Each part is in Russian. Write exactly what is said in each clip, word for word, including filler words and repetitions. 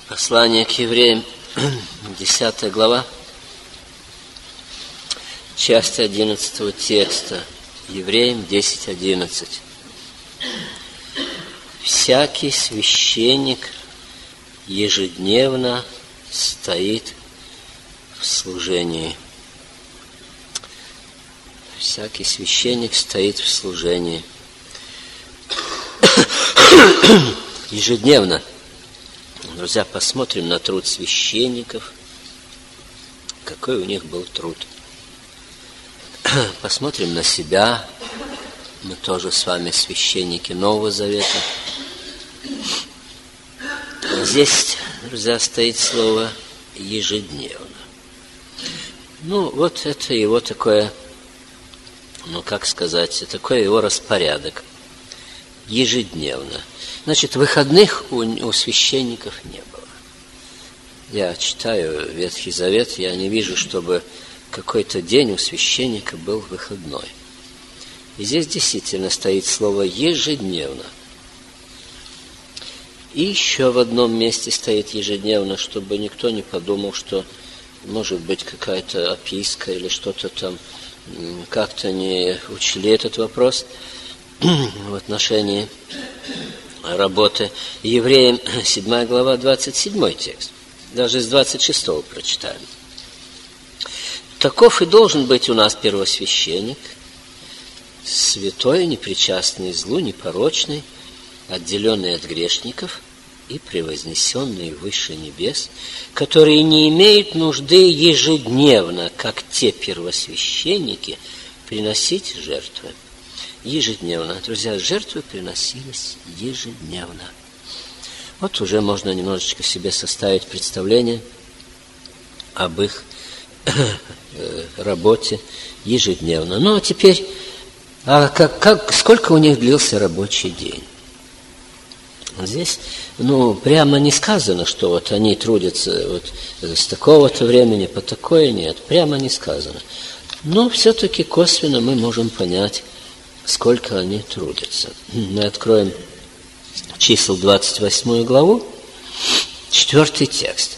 Послание к евреям, десятая глава, часть одиннадцатого текста, евреям десять одиннадцать. Всякий священник ежедневно стоит в служении. Всякий священник стоит в служении. Ежедневно. Друзья, посмотрим на труд священников. Какой у них был труд. Посмотрим на себя. Мы тоже с вами священники Нового Завета. Здесь, друзья, стоит слово «ежедневно». Ну, вот это его такое, ну, как сказать, такой его распорядок. Ежедневно. Значит, выходных у, у священников не было. Я читаю Ветхий Завет, я не вижу, чтобы какой-то день у священника был выходной. И здесь действительно стоит слово «ежедневно». И еще в одном месте стоит «ежедневно», чтобы никто не подумал, что может быть какая-то описка или что-то там, как-то не учли этот вопрос в отношении работы. Евреям седьмая глава, двадцать седьмой текст. Даже с двадцать шестого прочитаем. Таков и должен быть у нас первосвященник, святой, непричастный злу, непорочный, отделенный от грешников и превознесенный выше небес, которые не имеют нужды ежедневно, как те первосвященники, приносить жертвы. Ежедневно. Друзья, жертвы приносились ежедневно. Вот уже можно немножечко себе составить представление об их работе ежедневно. Ну, а теперь, а как, как, сколько у них длился рабочий день? Здесь, ну, прямо не сказано, что вот они трудятся вот с такого-то времени по такое, нет, прямо не сказано. Но все-таки косвенно мы можем понять, сколько они трудятся. Мы откроем чисел двадцать восьмую главу, четвертый текст.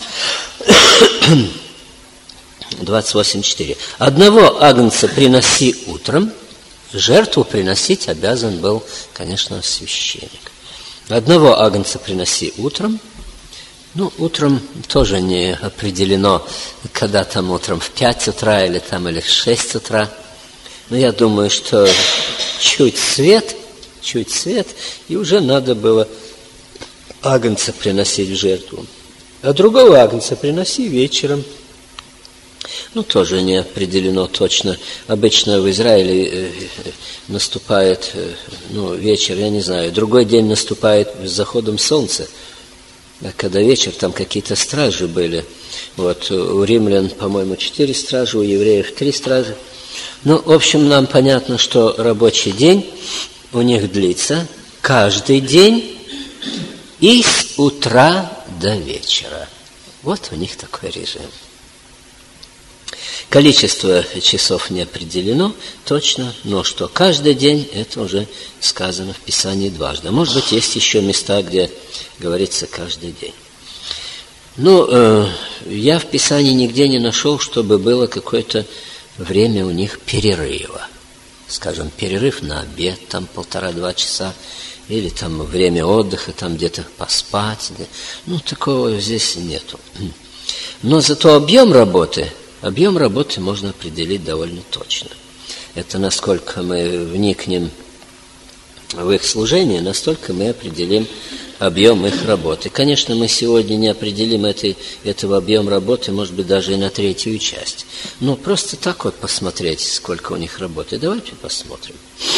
двадцать восемь четыре. Одного агнца приноси утром, жертву приносить обязан был, конечно, священник. Одного агнца приноси утром. Ну, утром тоже не определено, когда там утром, в пять утра или там или в шесть утра. Но я думаю, что чуть свет, чуть свет, и уже надо было агнца приносить в жертву. А другого агнца приноси вечером. Ну, тоже не определено точно. Обычно в Израиле наступает, ну, вечер, я не знаю, другой день наступает с заходом солнца. А когда вечер, там какие-то стражи были. Вот у римлян, по-моему, четыре стражи, у евреев три стражи. Ну, в общем, нам понятно, что рабочий день у них длится каждый день и с утра до вечера. Вот у них такой режим. Количество часов не определено точно, но что каждый день, это уже сказано в Писании дважды. Может быть, есть еще места, где говорится каждый день. Ну, э, я в Писании нигде не нашел, чтобы было какое-то время у них перерыва. Скажем, перерыв на обед, там полтора-два часа, или там время отдыха, там где-то поспать. Ну, такого здесь нету. Но зато объем работы, объем работы можно определить довольно точно. Это насколько мы вникнем в их служение, настолько мы определим объем их работы. Конечно, мы сегодня не определим этой, этого объема работы, может быть, даже и на третью часть. Но просто так вот посмотреть, сколько у них работы. Давайте посмотрим.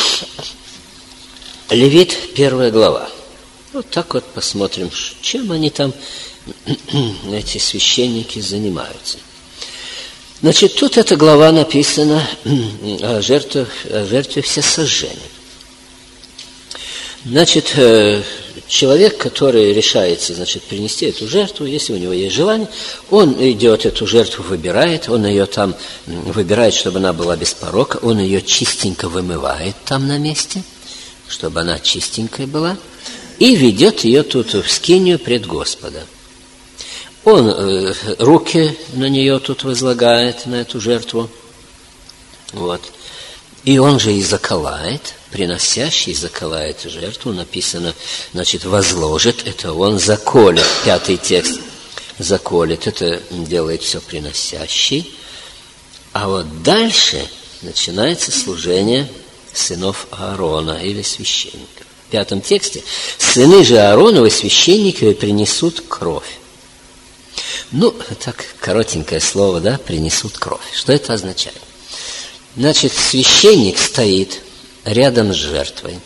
Левит, первая глава. Вот так вот посмотрим, чем они там, эти священники, занимаются. Значит, тут эта глава написана о жертве, о жертве всесожжения. Значит, человек, который решается, значит, принести эту жертву, если у него есть желание, он идет, эту жертву выбирает, он ее там выбирает, чтобы она была без порока, он ее чистенько вымывает там на месте, чтобы она чистенькая была, и ведет ее тут в скинию пред Господа. Он э, руки на нее тут возлагает, на эту жертву. Вот. И он же и заколает, приносящий заколает жертву, написано, значит, возложит, это он заколет, пятый текст, заколет, это делает все приносящий. А вот дальше начинается служение сынов Аарона или священников. В пятом тексте сыны же Аароновы, священники, принесут кровь. Ну, так коротенькое слово, да, принесут кровь. Что это означает? Значит, священник стоит рядом с жертвой.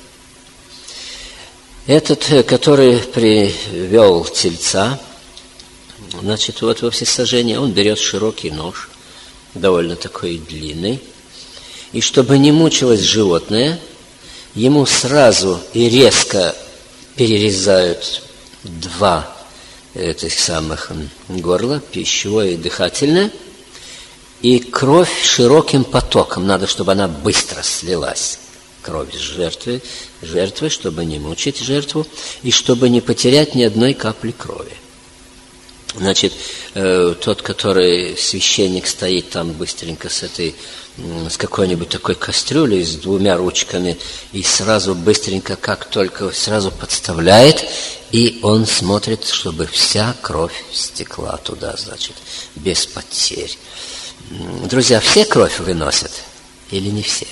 Этот, который привел тельца, значит, вот во всесожжение, он берет широкий нож, довольно такой длинный, и чтобы не мучилось животное, ему сразу и резко перерезают два этих самых горла, пищевое и дыхательное, и кровь широким потоком, надо, чтобы она быстро слилась, кровь с жертвы, жертвы, чтобы не мучить жертву, и чтобы не потерять ни одной капли крови. Значит, э, тот, который священник стоит там быстренько с этой, с какой-нибудь такой кастрюлей, с двумя ручками, и сразу быстренько, как только, сразу подставляет, и он смотрит, чтобы вся кровь стекла туда, значит, без потерь. Друзья, все кровь выносят или не все?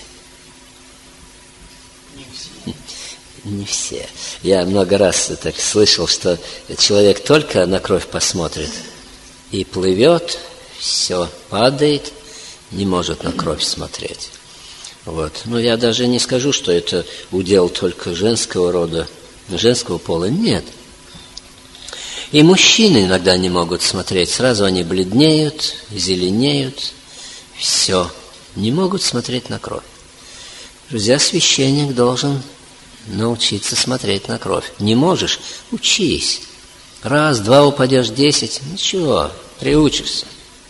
Не все. Не все. Я много раз так слышал, что человек только на кровь посмотрит и плывет, все падает, не может на кровь смотреть. Вот. Но я даже не скажу, что это удел только женского рода, женского пола. Нет. И мужчины иногда не могут смотреть. Сразу они бледнеют, зеленеют. Все. Не могут смотреть на кровь. Друзья, священник должен научиться смотреть на кровь. Не можешь? Учись. Раз, два упадешь, десять. Ничего, приучишься.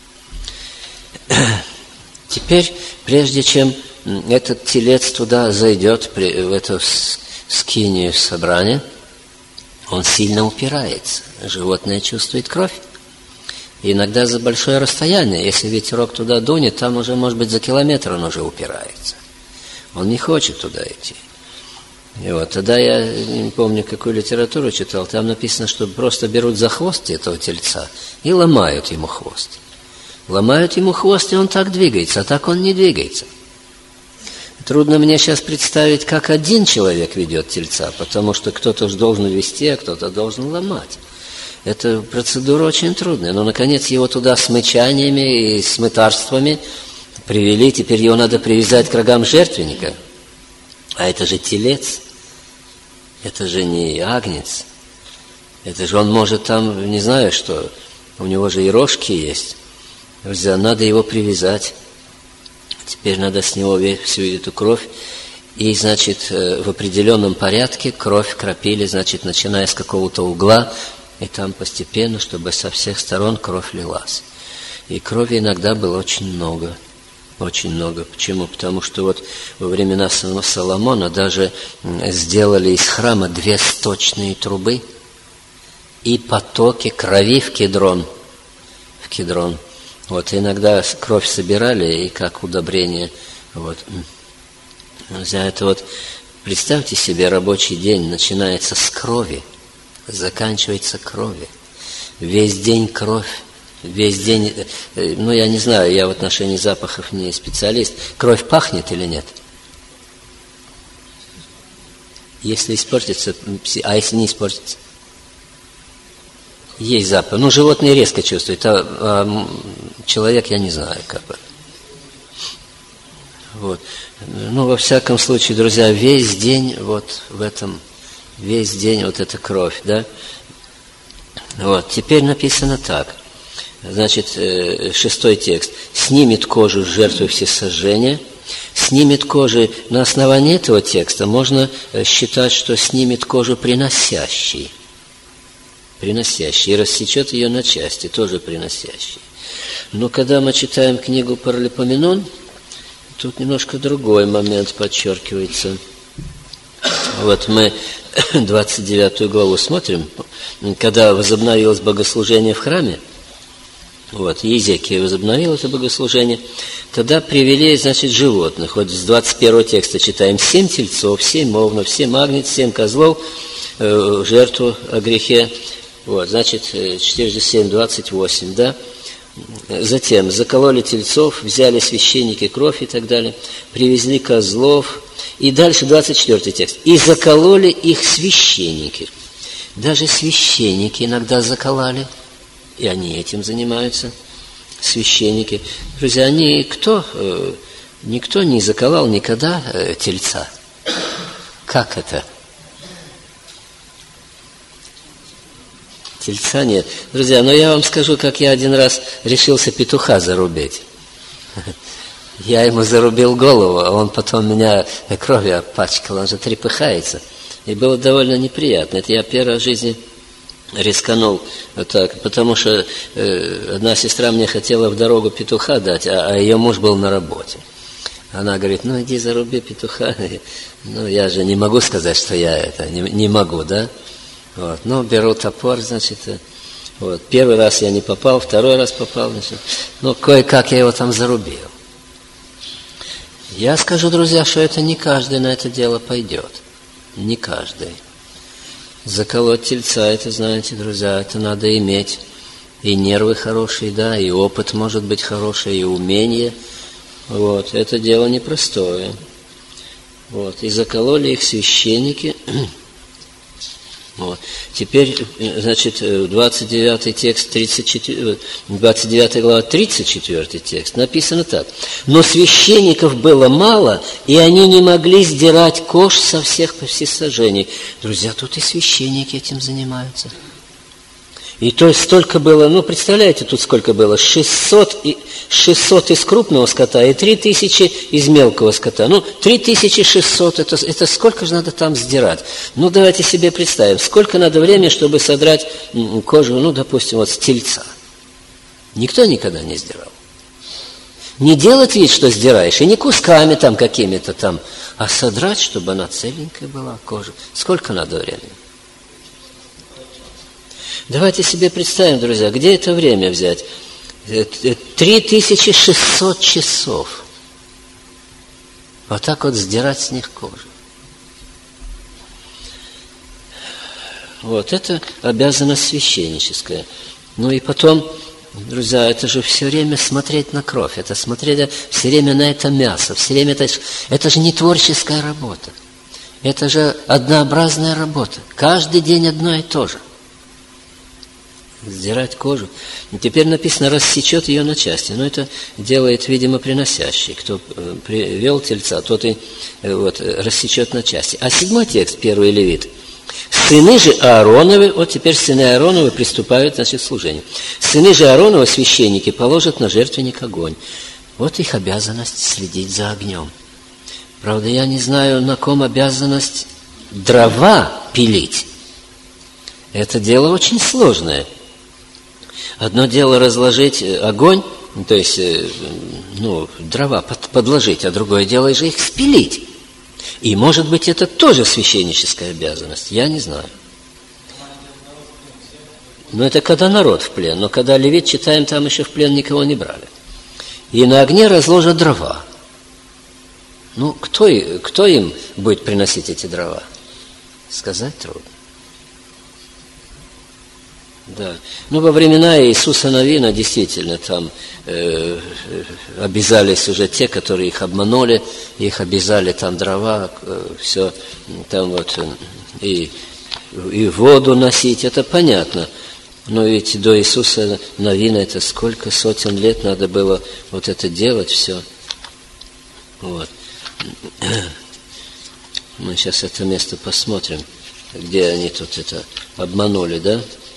Теперь, прежде чем этот телец туда зайдет, в эту скинию собрания, он сильно упирается. Животное чувствует кровь. И иногда за большое расстояние, если ветерок туда дунет, там уже, может быть, за километр он уже упирается. Он не хочет туда идти. И вот тогда я не помню, какую литературу читал, там написано, что просто берут за хвост этого тельца и ломают ему хвост. Ломают ему хвост, и он так двигается, а так он не двигается. Трудно мне сейчас представить, как один человек ведет тельца, потому что кто-то же должен вести, а кто-то должен ломать. Эта процедура очень трудная. Но, наконец, его туда с мычаниями и с мытарствами привели. Теперь его надо привязать к рогам жертвенника. А это же телец. Это же не агнец. Это же он может там, не знаю что, у него же и рожки есть. Друзья, надо его привязать. Теперь надо с него всю эту кровь. И, значит, в определенном порядке кровь кропили, значит, начиная с какого-то угла, и там постепенно, чтобы со всех сторон кровь лилась. И крови иногда было очень много. Очень много. Почему? Потому что вот во времена Соломона даже сделали из храма две сточные трубы и потоки крови в Кедрон. В Кедрон. Вот иногда кровь собирали и как удобрение. Вот. За это вот представьте себе, рабочий день начинается с крови, заканчивается кровью. Весь день кровь. Весь день, ну я не знаю, я в отношении запахов не специалист. Кровь пахнет или нет? Если испортится, а если не испортится? Есть запах. Ну, животные резко чувствуют, а, а человек, я не знаю, как бы. Вот. Ну, во всяком случае, друзья, весь день вот в этом, весь день вот эта кровь, да? Вот, теперь написано так. Значит, шестой текст. Снимет кожу с жертвы всесожжения. Снимет кожу. На основании этого текста можно считать, что снимет кожу приносящий. Приносящий. И рассечет ее на части, тоже приносящий. Но когда мы читаем книгу Паралипоменон, тут немножко другой момент подчеркивается. Вот мы двадцать девятую главу смотрим, когда возобновилось богослужение в храме, вот, Иезекия возобновил это богослужение, тогда привели, значит, животных. Вот с двадцать первого текста читаем: семь тельцов, семь овнов, семь агнец, семь козлов, э, жертву о грехе. Вот, значит, четыре семь, двадцать восемь, да? Затем закололи тельцов, взяли священники кровь и так далее, привезли козлов. И дальше двадцать четвёртый текст. И закололи их священники. Даже священники иногда закололи. И они этим занимаются, священники. Друзья, они кто? Никто не заколол никогда тельца. Как это? Тельца нет. Друзья, но я вам скажу, как я один раз решился петуха зарубить. Я ему зарубил голову, а он потом меня кровью опачкал, он же трепыхается. И было довольно неприятно. Это я первый раз в жизни рисканул так, потому что э, одна сестра мне хотела в дорогу петуха дать, а, а ее муж был на работе. Она говорит: ну иди заруби петуха. Ну я же не могу сказать, что я это, не, не могу, да? Вот. Ну беру топор, значит, вот. Первый раз я не попал, второй раз попал, значит, ну кое-как я его там зарубил. Я скажу, друзья, что это не каждый на это дело пойдет. Не каждый. Заколоть тельца, это, знаете, друзья, это надо иметь и нервы хорошие, да, и опыт может быть хороший, и умение. Вот, это дело непростое. Вот, и закололи их священники. Вот. Теперь, значит, двадцать девятый текст, тридцать четыре, двадцать девятая глава, тридцать четвёртый текст, написано так. Но священников было мало, и они не могли сдирать кож со всех всесожжений. Друзья, тут и священники этим занимаются. И то есть столько было, ну, представляете, тут сколько было? шестьсот, и, шестьсот из крупного скота и три тысячи из мелкого скота. Ну, три тысячи шестьсот, это, это сколько же надо там сдирать? Ну, давайте себе представим, сколько надо времени, чтобы содрать кожу, ну, допустим, вот с тельца. Никто никогда не сдирал. Не делать вид, что сдираешь, и не кусками там какими-то там, а содрать, чтобы она целенькая была, кожа. Сколько надо времени? Давайте себе представим, друзья, где это время взять? три тысячи шестьсот часов. Вот так вот сдирать с них кожу. Вот это обязанность священническая. Ну и потом, друзья, это же все время смотреть на кровь, это смотреть все время на это мясо, все время это, это же не творческая работа. Это же однообразная работа. Каждый день одно и то же. Сдирать кожу. И теперь написано, рассечет ее на части. Но это делает, видимо, приносящий. Кто привел тельца, тот и вот, рассечет на части. А седьмой текст, первый Левит. Сыны же Аароновы, вот теперь сыны Аароновы приступают, значит, к служению. Сыны же Аароновы, священники, положат на жертвенник огонь. Вот их обязанность следить за огнем. Правда, я не знаю, на ком обязанность дрова пилить. Это дело очень сложное. Одно дело разложить огонь, то есть, ну, дрова подложить, а другое дело же их спилить. И, может быть, это тоже священническая обязанность, я не знаю. Но это когда народ в плен, но когда Левит читаем, там еще в плен никого не брали. И на огне разложат дрова. Ну, кто, кто им будет приносить эти дрова? Сказать трудно. Да. Ну, во времена Иисуса Навина действительно там э, обязались уже те, которые их обманули, их обязали там дрова, э, все там вот, и, и воду носить, это понятно. Но ведь до Иисуса Навина это сколько сотен лет надо было вот это делать все. Вот. Мы сейчас это место посмотрим, где они тут это обманули, да?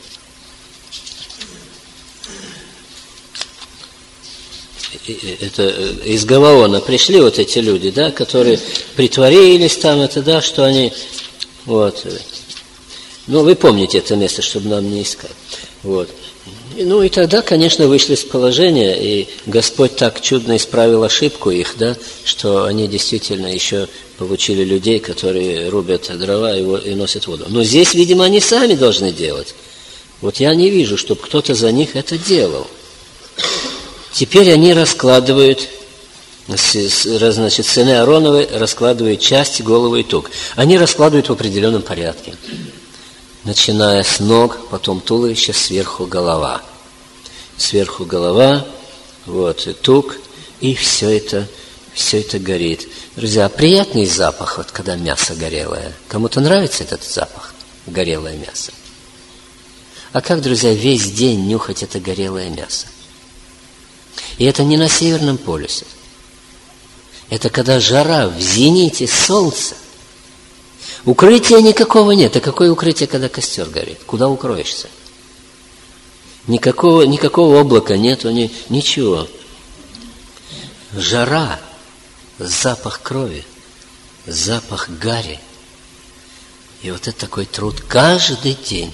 Это из Гаваона пришли вот эти люди, да, которые притворились там, это да, что они, вот, ну, вы помните это место, чтобы нам не искать, вот, Ну и тогда, конечно, вышли из положения, и Господь так чудно исправил ошибку их, да, что они действительно еще получили людей, которые рубят дрова и носят воду. Но здесь, видимо, они сами должны делать. Вот я не вижу, чтобы кто-то за них это делал. Теперь они раскладывают, значит, сыны Аароновы раскладывают часть, голову и тук. Они раскладывают в определенном порядке. Начиная с ног, потом туловище, сверху голова. Сверху голова, вот, и тук, и все это, все это горит. Друзья, приятный запах, вот когда мясо горелое. Кому-то нравится этот запах, горелое мясо? А как, друзья, весь день нюхать это горелое мясо? И это не на Северном полюсе. Это когда жара, в зените солнца. Укрытия никакого нет. А какое укрытие, когда костер горит? Куда укроешься? Никакого, никакого облака нету, ни, ничего. Жара, запах крови, запах гари. И вот это такой труд каждый день.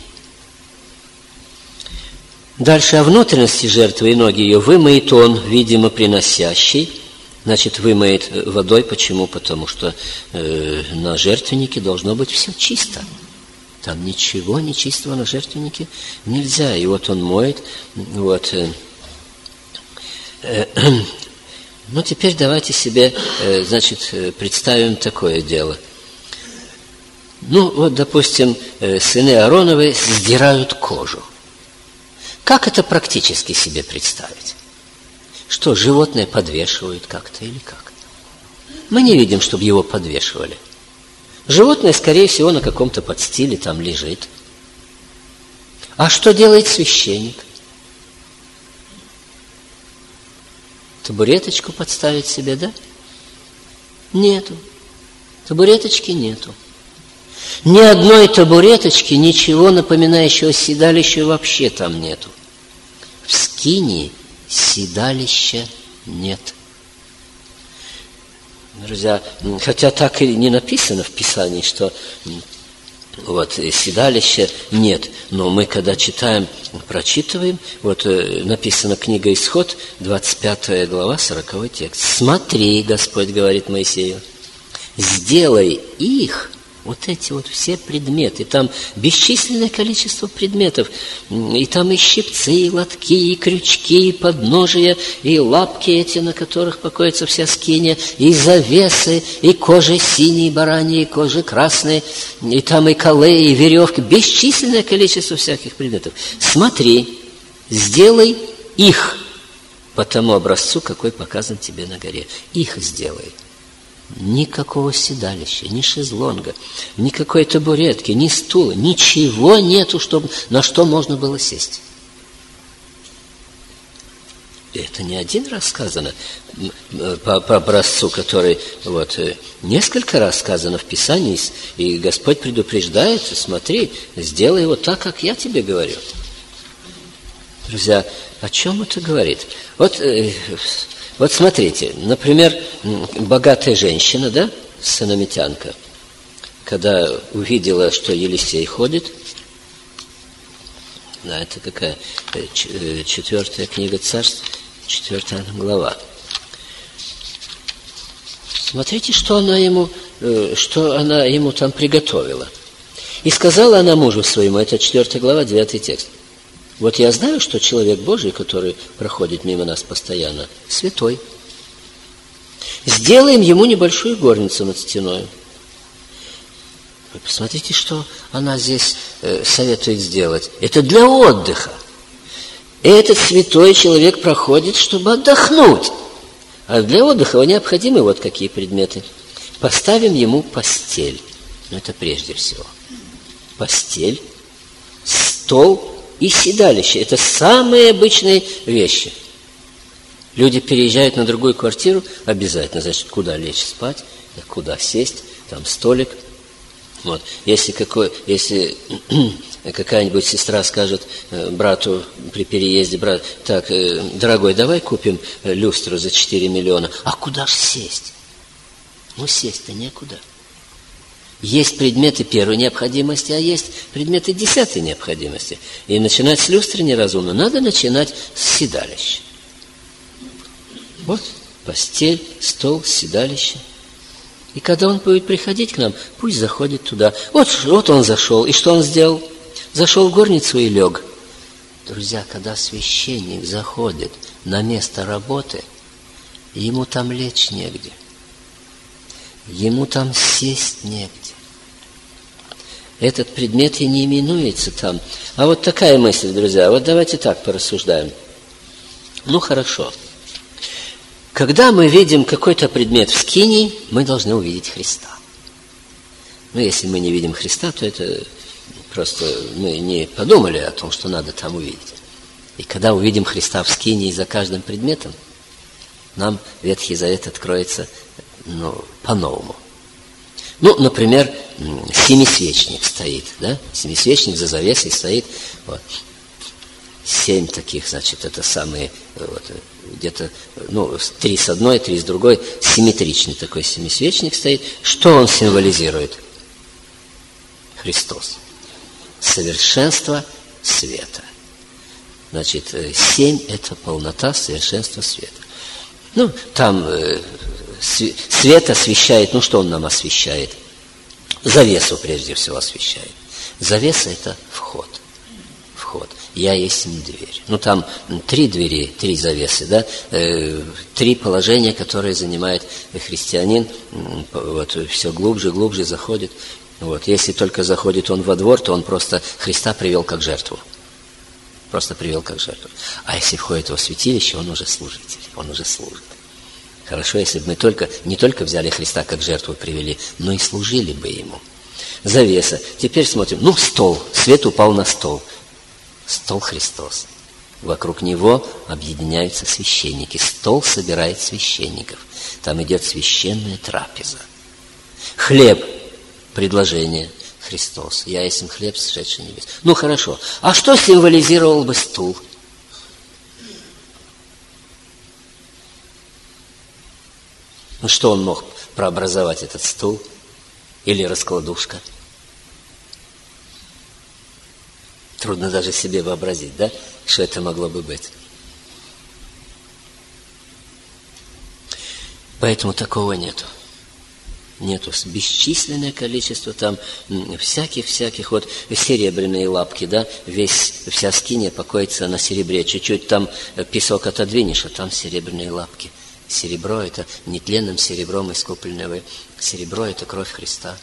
Дальше о внутренности жертвы и ноги ее вымоет он, видимо, приносящий. Значит, вымоет водой. Почему? Потому что э, на жертвеннике должно быть все чисто. Там ничего нечистого на жертвеннике нельзя. И вот он моет. Вот. Э, э, ну, теперь давайте себе, э, значит, представим такое дело. Ну, вот, допустим, э, сыны Аароновы сдирают кожу. Как это практически себе представить? Что, животное подвешивают как-то или как? Мы не видим, чтобы его подвешивали. Животное, скорее всего, на каком-то подстиле там лежит. А что делает священник? Табуреточку подставить себе, да? Нету. Табуреточки нету. Ни одной табуреточки, ничего напоминающего седалище вообще там нету. В скинии седалища нет. Друзья, хотя так и не написано в Писании, что вот седалища нет, но мы, когда читаем, прочитываем, вот написано книга Исход, двадцать пятая глава, сороковой текст. «Смотри, Господь говорит Моисею, сделай их». Вот эти вот все предметы, там бесчисленное количество предметов, и там и щипцы, и лотки, и крючки, и подножия, и лапки эти, на которых покоится вся скиния, и завесы, и кожи синие, бараньи, и кожи красные, и там и колы, и веревки, бесчисленное количество всяких предметов. Смотри, сделай их по тому образцу, какой показан тебе на горе. Их сделай. Никакого седалища, ни шезлонга, никакой табуретки, ни стула, ничего нету, чтобы, на что можно было сесть. И это не один раз сказано по, по образцу, который вот, несколько раз сказано в Писании, и Господь предупреждает: смотри, сделай его так, как я тебе говорю. Друзья, о чем это говорит? Вот... Вот смотрите, например, богатая женщина, да, сунамитянка, когда увидела, что Елисей ходит, да, это какая, четвертая книга Царств, четвертая глава. Смотрите, что она ему, что она ему там приготовила. И сказала она мужу своему, это четвертая глава, девятый текст. Вот я знаю, что человек Божий, который проходит мимо нас постоянно, святой. Сделаем ему небольшую горницу над стеной. Вы посмотрите, что она здесь э, советует сделать. Это для отдыха. Этот святой человек проходит, чтобы отдохнуть. А для отдыха необходимы вот какие предметы. Поставим ему постель. Ну, это прежде всего. Постель, стол и седалище. Это самые обычные вещи. Люди переезжают на другую квартиру, обязательно, значит, куда лечь спать, куда сесть, там столик. Вот. Если, какой, если какая-нибудь сестра скажет брату при переезде: брат, так, дорогой, давай купим люстру за четыре миллиона. А куда ж сесть? Ну, сесть-то некуда. Есть предметы первой необходимости, а есть предметы десятой необходимости. И начинать с люстры неразумно. Надо начинать с седалища. Вот постель, стол, седалище. И когда он будет приходить к нам, пусть заходит туда. Вот, вот он зашел. И что он сделал? Зашел в горницу и лег. Друзья, когда священник заходит на место работы, ему там лечь негде. Ему там сесть негде. Этот предмет и не именуется там. А вот такая мысль, друзья. Вот давайте так порассуждаем. Ну, хорошо. Когда мы видим какой-то предмет в скинии, мы должны увидеть Христа. Но если мы не видим Христа, то это просто мы не подумали о том, что надо там увидеть. И когда увидим Христа в скинии за каждым предметом, нам Ветхий Завет откроется, ну, по-новому. Ну, например, семисвечник стоит, да? Семисвечник за завесой стоит. Вот. Семь таких, значит, это самые, вот, где-то, ну, три с одной, три с другой, симметричный такой семисвечник стоит. Что он символизирует? Христос. Совершенство света. Значит, семь – это полнота, совершенство света. Ну, там э, свет освещает, ну, что он нам освещает? Завесу, прежде всего, освещает. Завеса – это вход. Вход. Я есть дверь. Ну, там три двери, три завесы, да, э, три положения, которые занимает христианин, вот, все глубже, глубже заходит. Вот. Если только заходит он во двор, то он просто Христа привел как жертву. Просто привел как жертву. А если входит во святилище, он уже служитель, он уже служит. Хорошо, если бы мы только, не только взяли Христа как жертву привели, но и служили бы Ему. Завеса. Теперь смотрим. Ну, стол. Свет упал на стол. Стол Христос. Вокруг него объединяются священники. Стол собирает священников. Там идет священная трапеза. Хлеб. Предложение. Христос. Я есть хлеб, сошедший с небес. Ну, хорошо. А что символизировал бы стул? Ну, что он мог прообразовать, этот стул? Или раскладушка? Трудно даже себе вообразить, да? Что это могло бы быть. Поэтому такого нету. Нету. Бесчисленное количество там всяких-всяких, вот серебряные лапки, да, весь, вся скиния покоится на серебре. Чуть-чуть там песок отодвинешь, а там серебряные лапки. Серебро – это нетленным серебром искупленное. Серебро – это кровь Христа.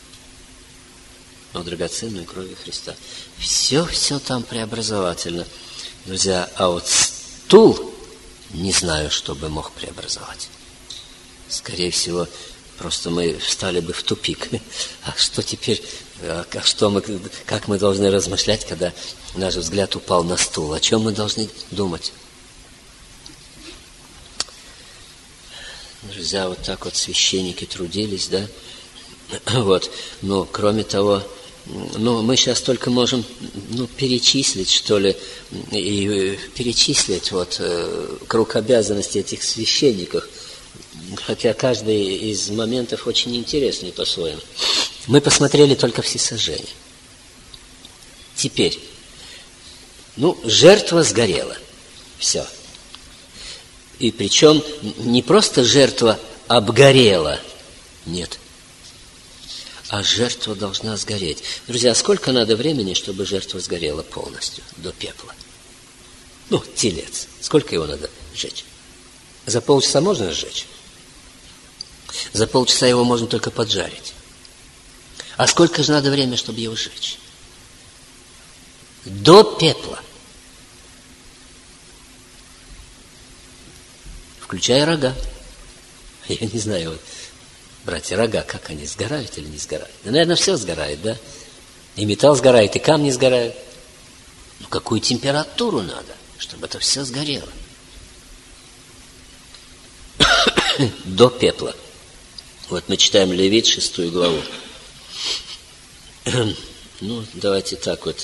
Но драгоценную кровь Христа. Все-все там преобразовательно. Друзья, а вот стул не знаю, что бы мог преобразовать. Скорее всего, просто мы встали бы в тупик. А что теперь, а что мы, как мы должны размышлять, когда наш взгляд упал на стул? О чем мы должны думать? Друзья, вот так вот священники трудились, да? Вот. Но, кроме того, ну, мы сейчас только можем, ну, перечислить, что ли, и перечислить вот э, круг обязанностей этих священников. Хотя каждый из моментов очень интересный по-своему. Мы посмотрели только всесожжение. Теперь, ну, жертва сгорела. Все. И причем не просто жертва обгорела. Нет. А жертва должна сгореть. Друзья, сколько надо времени, чтобы жертва сгорела полностью, до пепла? Ну, телец. Сколько его надо сжечь? За полчаса можно сжечь? За полчаса его можно только поджарить. А сколько же надо времени, чтобы его сжечь? До пепла. Включая рога. Я не знаю, вот, братья, рога, как они, сгорают или не сгорают? Да, наверное, все сгорает, да? И металл сгорает, и камни сгорают. Ну, какую температуру надо, чтобы это все сгорело? До пепла. Вот мы читаем Левит, шестую главу. Ну, давайте так вот.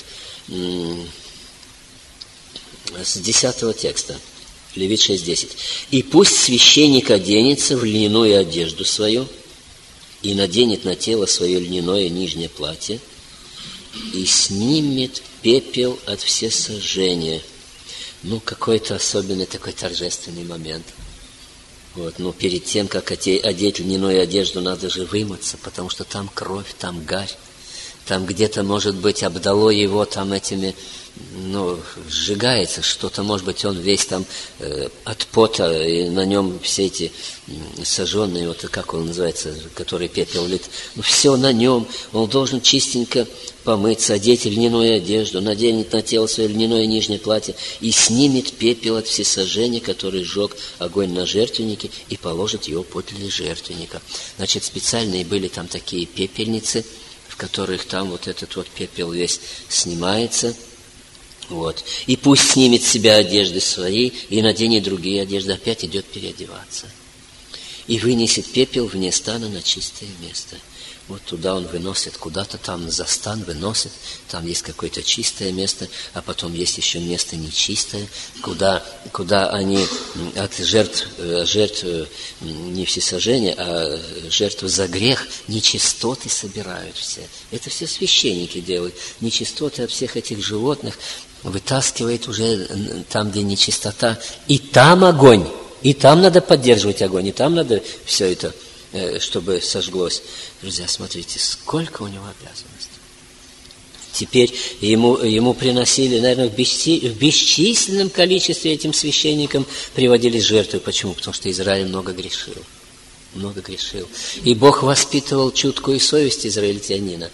С десятого текста. Левит шесть десять. «И пусть священник оденется в льняную одежду свою, и наденет на тело свое льняное нижнее платье, и снимет пепел от всесожжения». Ну, какой-то особенный такой торжественный момент. Вот, ну, перед тем, как одеть льняную одежду, надо же вымыться, потому что там кровь, там гарь. Там где-то, может быть, обдало его там этими, ну, сжигается что-то, может быть, он весь там э, от пота, и на нем все эти сожженные, вот как он называется, который пепел лит, ну, все на нем, он должен чистенько помыться, одеть льняную одежду, наденет на тело свое льняное нижнее платье и снимет пепел от всесожжения, который сжег огонь на жертвеннике, и положит его подле жертвенника. Значит, специальные были там такие пепельницы, в которых там вот этот вот пепел весь снимается. Вот. И пусть снимет с себя одежды свои и наденет другие одежды, опять идет переодеваться. И вынесет пепел вне стана на чистое место. Вот туда он выносит, куда-то там за стан выносит, там есть какое-то чистое место, а потом есть еще место нечистое, куда, куда они от жертв, жертв не всесожжения, а жертв за грех нечистоты собирают все. Это все священники делают. Нечистоты от всех этих животных вытаскивает уже там, где нечистота, и там огонь, и там надо поддерживать огонь, и там надо все это, чтобы сожглось. Друзья, смотрите, сколько у него обязанностей. Теперь ему, ему приносили, наверное, в, бесчи, в бесчисленном количестве этим священникам приводили жертвы. Почему? Потому что Израиль много грешил. Много грешил. И Бог воспитывал чуткую совесть израильтянина.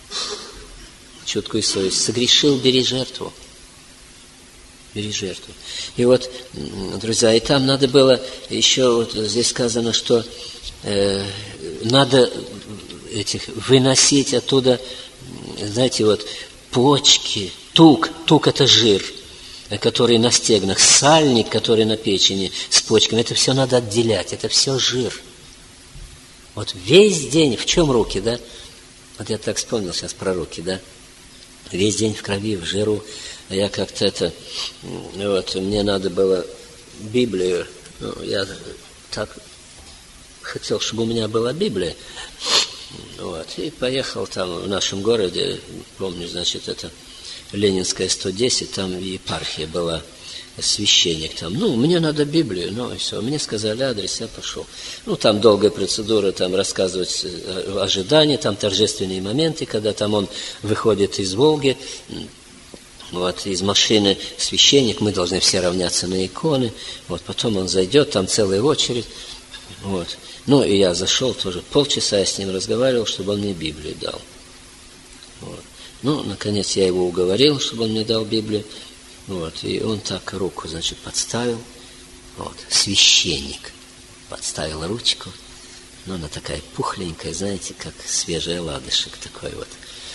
Чуткую совесть. Согрешил, бери жертву. Бери жертву. И вот, друзья, и там надо было, еще вот здесь сказано, что э, надо этих выносить оттуда, знаете, вот почки, тук, тук это жир, который на стегнах, сальник, который на печени с почками, это все надо отделять, это все жир. Вот весь день, в чем руки, да? Вот я так вспомнил сейчас про руки, да? Весь день в крови, в жиру. А я как-то это, вот, мне надо было Библию, ну, я так хотел, чтобы у меня была Библия, вот, и поехал там в нашем городе, помню, значит, это Ленинская сто десять, там епархия была, священник там, ну, мне надо Библию, ну, и все, мне сказали адрес, я пошел. Ну, там долгая процедура, там рассказывать ожидания, там торжественные моменты, когда там он выходит из Волги, вот, из машины священник, мы должны все равняться на иконы, вот, потом он зайдет, там целая очередь, вот. Ну, и я зашел тоже, полчаса я с ним разговаривал, чтобы он мне Библию дал. Вот. Ну, наконец я его уговорил, чтобы он мне дал Библию, вот, и он так руку, значит, подставил, вот, священник подставил ручку, ну, она такая пухленькая, знаете, как свежий оладышек такой вот.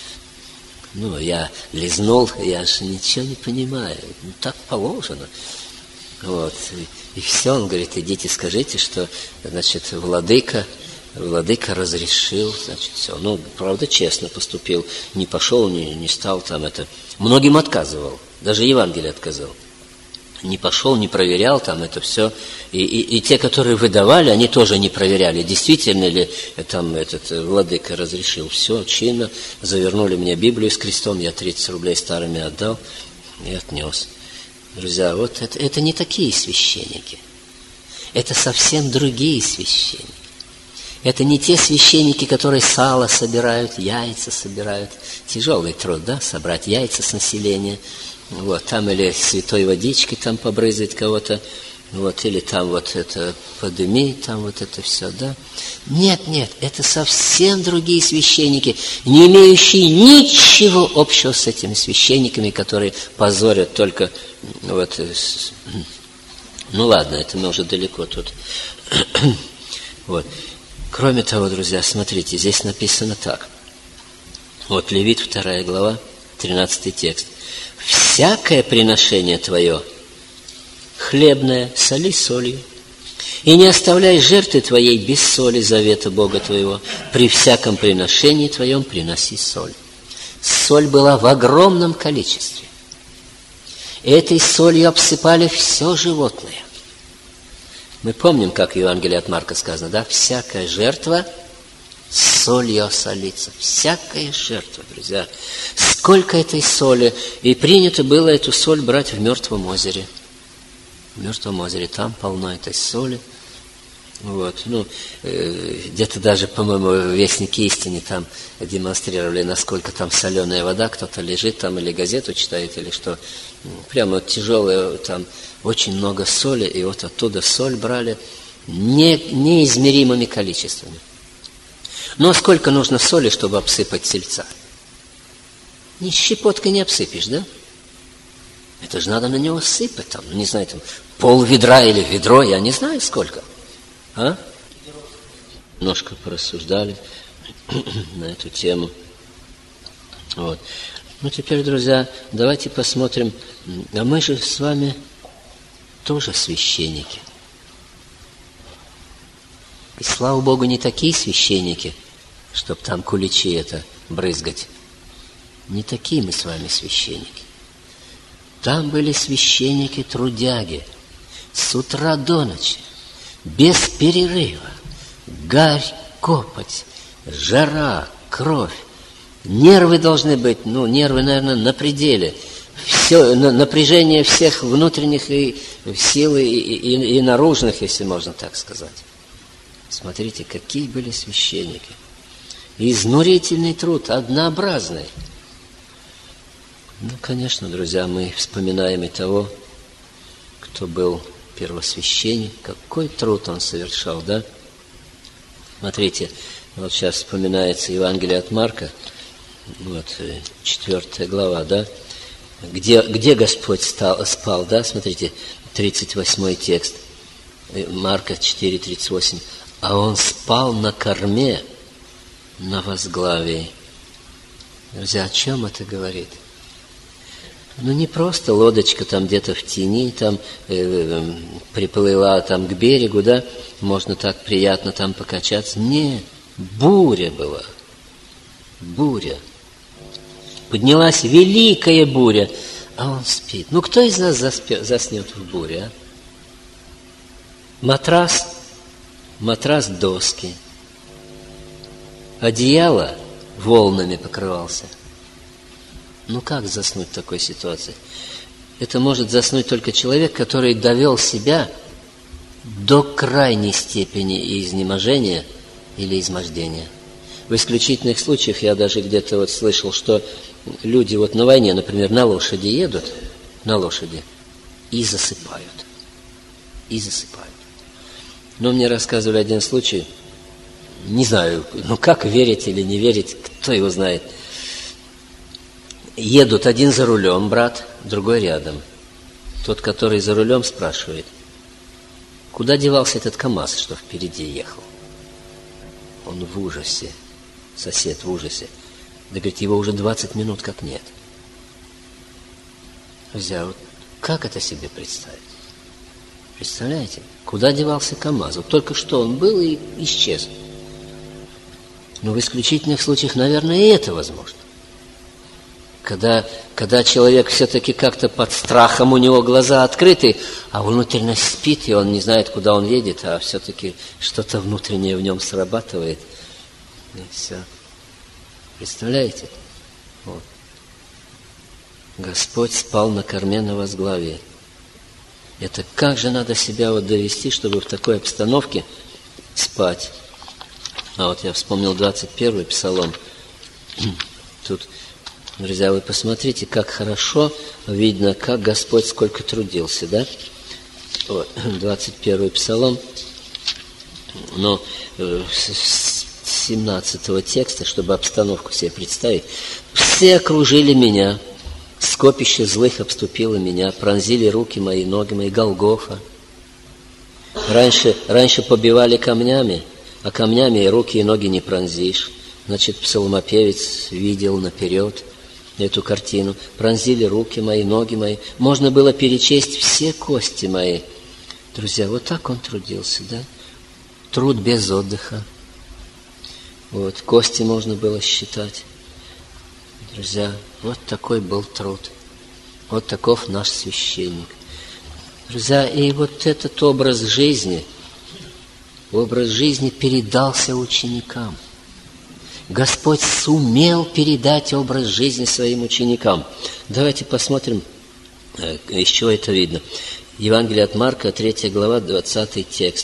Ну, я лизнул, я же ничего не понимаю. Ну, так положено. Вот. И, и все, он говорит, идите скажите, что, значит, владыка, владыка разрешил, значит, все. Ну, правда, честно поступил. Не пошел, не, не стал там это. Многим отказывал. Даже Евангелие отказал. Не пошел, не проверял там это все. И, и, и те, которые выдавали, они тоже не проверяли, действительно ли там этот владыка разрешил. Все, чинно завернули мне Библию с крестом, я тридцать рублей старыми отдал и отнес. Друзья, вот это, это не такие священники. Это совсем другие священники. Это не те священники, которые сало собирают, яйца собирают. Тяжелый труд, да, собрать яйца с населения. Вот, там или святой водичкой там побрызгать кого-то, вот, или там вот это подымить, там вот это все, да. Нет, нет, это совсем другие священники, не имеющие ничего общего с этими священниками, которые позорят только вот. Ну ладно, это мы уже далеко тут. Вот. Кроме того, друзья, смотрите, здесь написано так. Вот Левит, вторая глава, тринадцатый текст. «Всякое приношение твое, хлебное, соли солью, и не оставляй жертвы твоей без соли завета Бога твоего, при всяком приношении твоем приноси соль». Соль была в огромном количестве. Этой солью обсыпали все животное. Мы помним, как в Евангелии от Марка сказано, да? «Всякая жертва солью осолиться. Всякая жертва, друзья. Сколько этой соли. И принято было эту соль брать в Мертвом озере. В Мертвом озере там полно этой соли. Вот, ну, э, где-то даже, по-моему, в «Вестнике истины» там демонстрировали, насколько там соленая вода, кто-то лежит там или газету читает, или что. Прямо вот тяжелая, там очень много соли, и вот оттуда соль брали не, неизмеримыми количествами. Ну, а сколько нужно соли, чтобы обсыпать тельца? Ни щепоткой не обсыпешь, да? Это же надо на него сыпать, там, ну, не знаю, там, пол ведра или ведро, я не знаю сколько. А? Немножко порассуждали на эту тему. Вот. Ну, теперь, друзья, давайте посмотрим. А мы же с вами тоже священники. И, слава Богу, не такие священники, чтобы там куличи это брызгать. Не такие мы с вами священники. Там были священники-трудяги с утра до ночи, без перерыва, гарь, копоть, жара, кровь. Нервы должны быть, ну, нервы, наверное, на пределе. Все, напряжение всех внутренних и сил и, и, и наружных, если можно так сказать. Смотрите, какие были священники. Изнурительный труд, однообразный. Ну, конечно, друзья, мы вспоминаем и того, кто был первосвященник, какой труд он совершал, да? Смотрите, вот сейчас вспоминается Евангелие от Марка, вот, четвертая глава, да? Где, где Господь стал, спал, да? Смотрите, тридцать восьмой текст, Марка четыре тридцать восемь. А он спал на корме, на возглавии. Друзья, о чем это говорит? Ну, не просто лодочка там где-то в тени, там э, приплыла там к берегу, да, можно так приятно там покачаться. Нет, буря была, буря. Поднялась великая буря, а он спит. Ну, кто из нас заспе, заснет в буре, а? Матрас, матрас доски, одеяло волнами покрывался. Ну, как заснуть в такой ситуации? Это может заснуть только человек, который довел себя до крайней степени изнеможения или измождения. В исключительных случаях я даже где-то вот слышал, что люди вот на войне, например, на лошади едут, на лошади, и засыпают. И засыпают. Но мне рассказывали один случай, не знаю, ну как верить или не верить, кто его знает. Едут один за рулем, брат, другой рядом. Тот, который за рулем, спрашивает: куда девался этот КамАЗ, что впереди ехал? Он в ужасе, сосед в ужасе. Да, говорит, его уже двадцать минут как нет. Друзья, вот как это себе представить? Представляете, куда девался КамАЗ? Вот только что он был и исчез. Но в исключительных случаях, наверное, и это возможно. Когда, когда человек все-таки как-то под страхом, у него глаза открыты, а внутренность спит, и он не знает, куда он едет, а все-таки что-то внутреннее в нем срабатывает. И все. Представляете? Вот. Господь спал на корме на возглавии. Это как же надо себя вот довести, чтобы в такой обстановке спать? А вот я вспомнил двадцать первый Псалом. Тут, друзья, вы посмотрите, как хорошо видно, как Господь сколько трудился, да? Вот, двадцать первый Псалом. Но с семнадцатого текста, чтобы обстановку себе представить. «Все окружили меня, скопище злых обступило меня, пронзили руки мои, ноги мои, Голгофа. Раньше, раньше побивали камнями, а камнями и руки, и ноги не пронзишь». Значит, псалмопевец видел наперед эту картину. Пронзили руки мои, ноги мои. Можно было перечесть все кости мои. Друзья, вот так он трудился, да? Труд без отдыха. Вот, кости можно было считать. Друзья, вот такой был труд. Вот таков наш священник. Друзья, и вот этот образ жизни, образ жизни передался ученикам. Господь сумел передать образ жизни своим ученикам. Давайте посмотрим, из чего это видно. Евангелие от Марка, третья глава, двадцатый текст.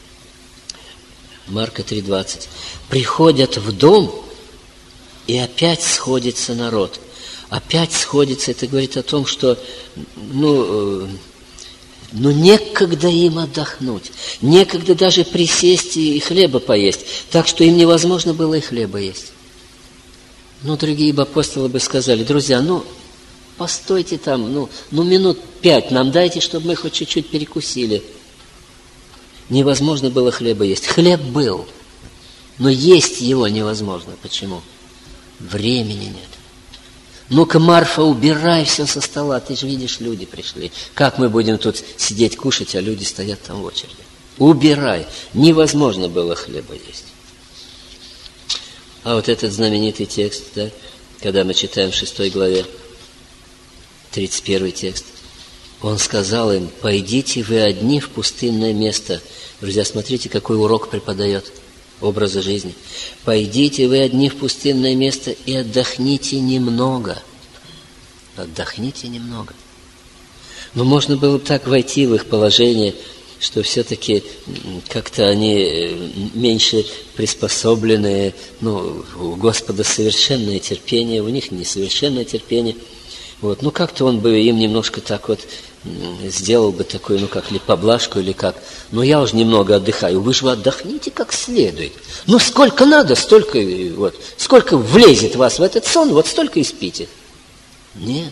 Марка три двадцать. «Приходят в дом, и опять сходится народ». Опять сходится, это говорит о том, что ну, ну, некогда им отдохнуть, некогда даже присесть и хлеба поесть, так что им невозможно было и хлеба есть. Ну, другие бы апостолы бы сказали: друзья, ну, постойте там, ну, ну минут пять нам дайте, чтобы мы хоть чуть-чуть перекусили. Невозможно было хлеба есть. Хлеб был, но есть его невозможно. Почему? Времени нет. Ну-ка, Марфа, убирай все со стола, ты же видишь, люди пришли. Как мы будем тут сидеть кушать, а люди стоят там в очереди? Убирай. Невозможно было хлеба есть. А вот этот знаменитый текст, да, когда мы читаем в шестой главе, тридцать первый текст. Он сказал им: пойдите вы одни в пустынное место. Друзья, смотрите, какой урок преподает образа жизни. Пойдите вы одни в пустынное место и отдохните немного. Отдохните немного. Но можно было бы так войти в их положение, что все-таки как-то они меньше приспособленные, ну, у Господа совершенное терпение, у них несовершенное терпение. Вот. Ну, как-то он бы им немножко так вот сделал бы такую, ну, как ли поблажку, или как. Но я уже немного отдыхаю. Вы же отдохните как следует. Ну, сколько надо, столько, вот. Сколько влезет вас в этот сон, вот столько и спите. Нет.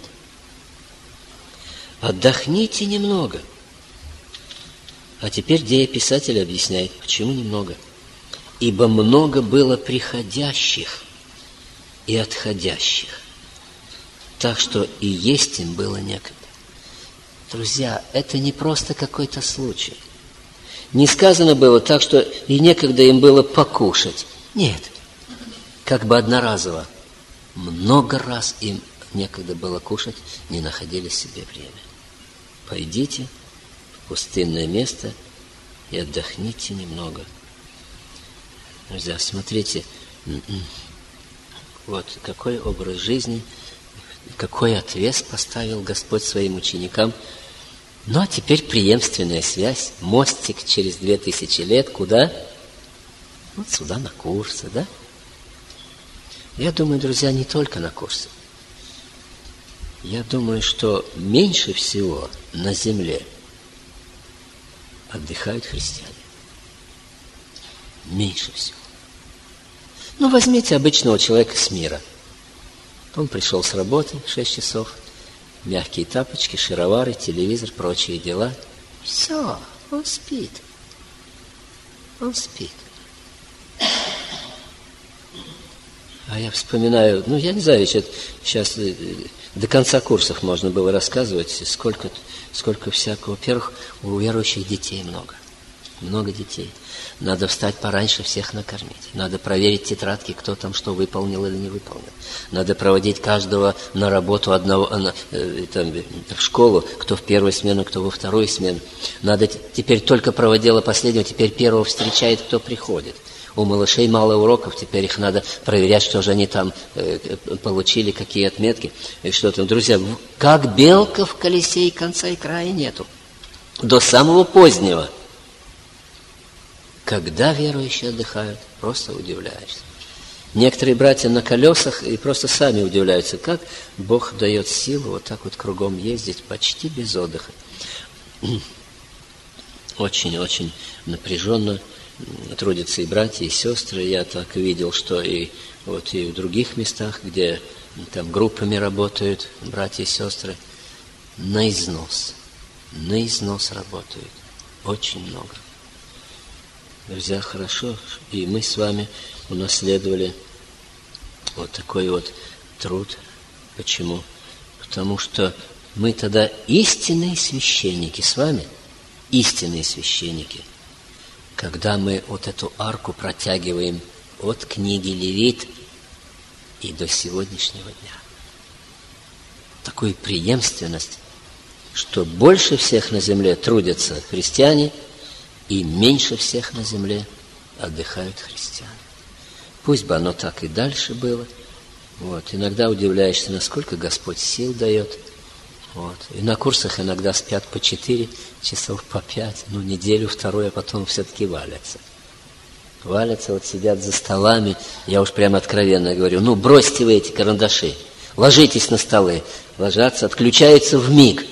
Отдохните немного. А теперь дееписатель объясняет, почему немного. Ибо много было приходящих и отходящих, так что и есть им было некогда. Друзья, это не просто какой-то случай. Не сказано было так, что и некогда им было покушать. Нет, как бы одноразово. Много раз им некогда было кушать, не находили себе время. Пойдите в пустынное место и отдохните немного. Друзья, смотрите, вот какой образ жизни, какой отвес поставил Господь своим ученикам. Ну, а теперь преемственная связь, мостик через две тысячи лет. Куда? Вот сюда, на курсы, да? Я думаю, друзья, не только на курсы. Я думаю, что меньше всего на земле отдыхают христиане. Меньше всего. Ну, возьмите обычного человека с мира. Он пришел с работы в шесть часов, мягкие тапочки, шаровары, телевизор, прочие дела. Все, он спит. Он спит. А я вспоминаю, ну, я не знаю, сейчас, сейчас до конца курсов можно было рассказывать, сколько, сколько всякого. Во-первых, у верующих детей много. Много детей. Надо встать пораньше, всех накормить. Надо проверить тетрадки, кто там что выполнил или не выполнил. Надо проводить каждого на работу одного, на, э, там, в школу, кто в первую смену, кто во вторую смену. Надо теперь только проводила последнего, теперь первого встречает, кто приходит. У малышей мало уроков, теперь их надо проверять, что же они там э, получили, какие отметки. И что там. Друзья, как белка в колесе, и конца и края нету. До самого позднего. Когда верующие отдыхают, просто удивляешься. Некоторые братья на колесах и просто сами удивляются, как Бог дает силу вот так вот кругом ездить почти без отдыха. Очень-очень напряженно трудятся и братья, и сестры. Я так видел, что и вот и в других местах, где там группами работают братья и сестры, на износ. На износ работают. Очень много. Друзья, хорошо, и мы с вами унаследовали вот такой вот труд. Почему? Потому что мы тогда истинные священники с вами, истинные священники, когда мы вот эту арку протягиваем от книги Левит и до сегодняшнего дня. Такую преемственность, что больше всех на земле трудятся христиане, и меньше всех на земле отдыхают христиане. Пусть бы оно так и дальше было. Вот. Иногда удивляешься, насколько Господь сил дает. Вот. И на курсах иногда спят по четыре часов, по пять, ну, неделю, вторую, а потом все-таки валятся. Валятся, вот сидят за столами. Я уж прямо откровенно говорю, ну, бросьте вы эти карандаши, ложитесь на столы. Ложатся, отключаются вмиг.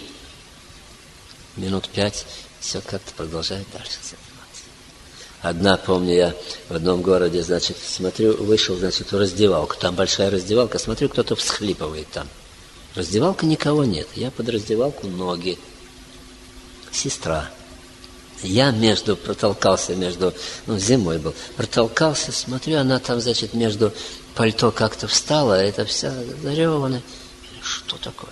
Минут пять, все как-то продолжает дальше заниматься. Одна, помню, я в одном городе, значит, смотрю, вышел, значит, в раздевалку. Там большая раздевалка, смотрю, кто-то всхлипывает там. Раздевалка, никого нет. Я под раздевалку ноги. Сестра. Я между, протолкался между, ну, зимой был, протолкался, смотрю, она там, значит, между пальто как-то встала, а это вся зареванная. Что такое?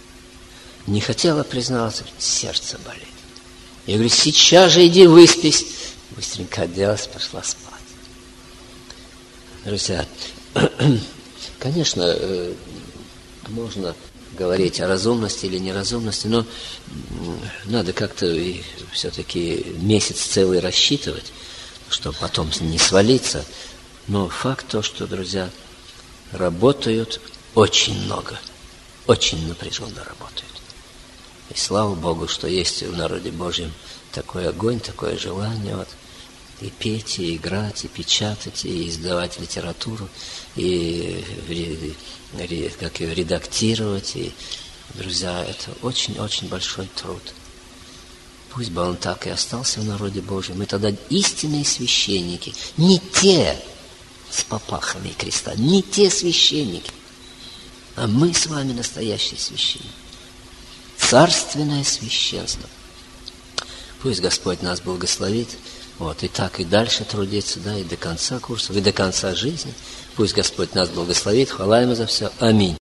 Не хотела признаваться, сердце болит. Я говорю, сейчас же иди выспись. Быстренько оделась, пошла спать. Друзья, конечно, можно говорить о разумности или неразумности, но надо как-то и все-таки месяц целый рассчитывать, чтобы потом не свалиться. Но факт то, что, друзья, работают очень много, очень напряженно работают. И слава Богу, что есть в народе Божьем такой огонь, такое желание вот, и петь, и играть, и печатать, и издавать литературу, и, и, и как ее редактировать. И, друзья, это очень-очень большой труд. Пусть бы он так и остался в народе Божьем. И тогда истинные священники, не те с попахами креста, не те священники, а мы с вами настоящие священники. Царственное священство. Пусть Господь нас благословит. Вот, и так и дальше трудиться, да, и до конца курсов, и до конца жизни. Пусть Господь нас благословит. Хвала Ему за все. Аминь.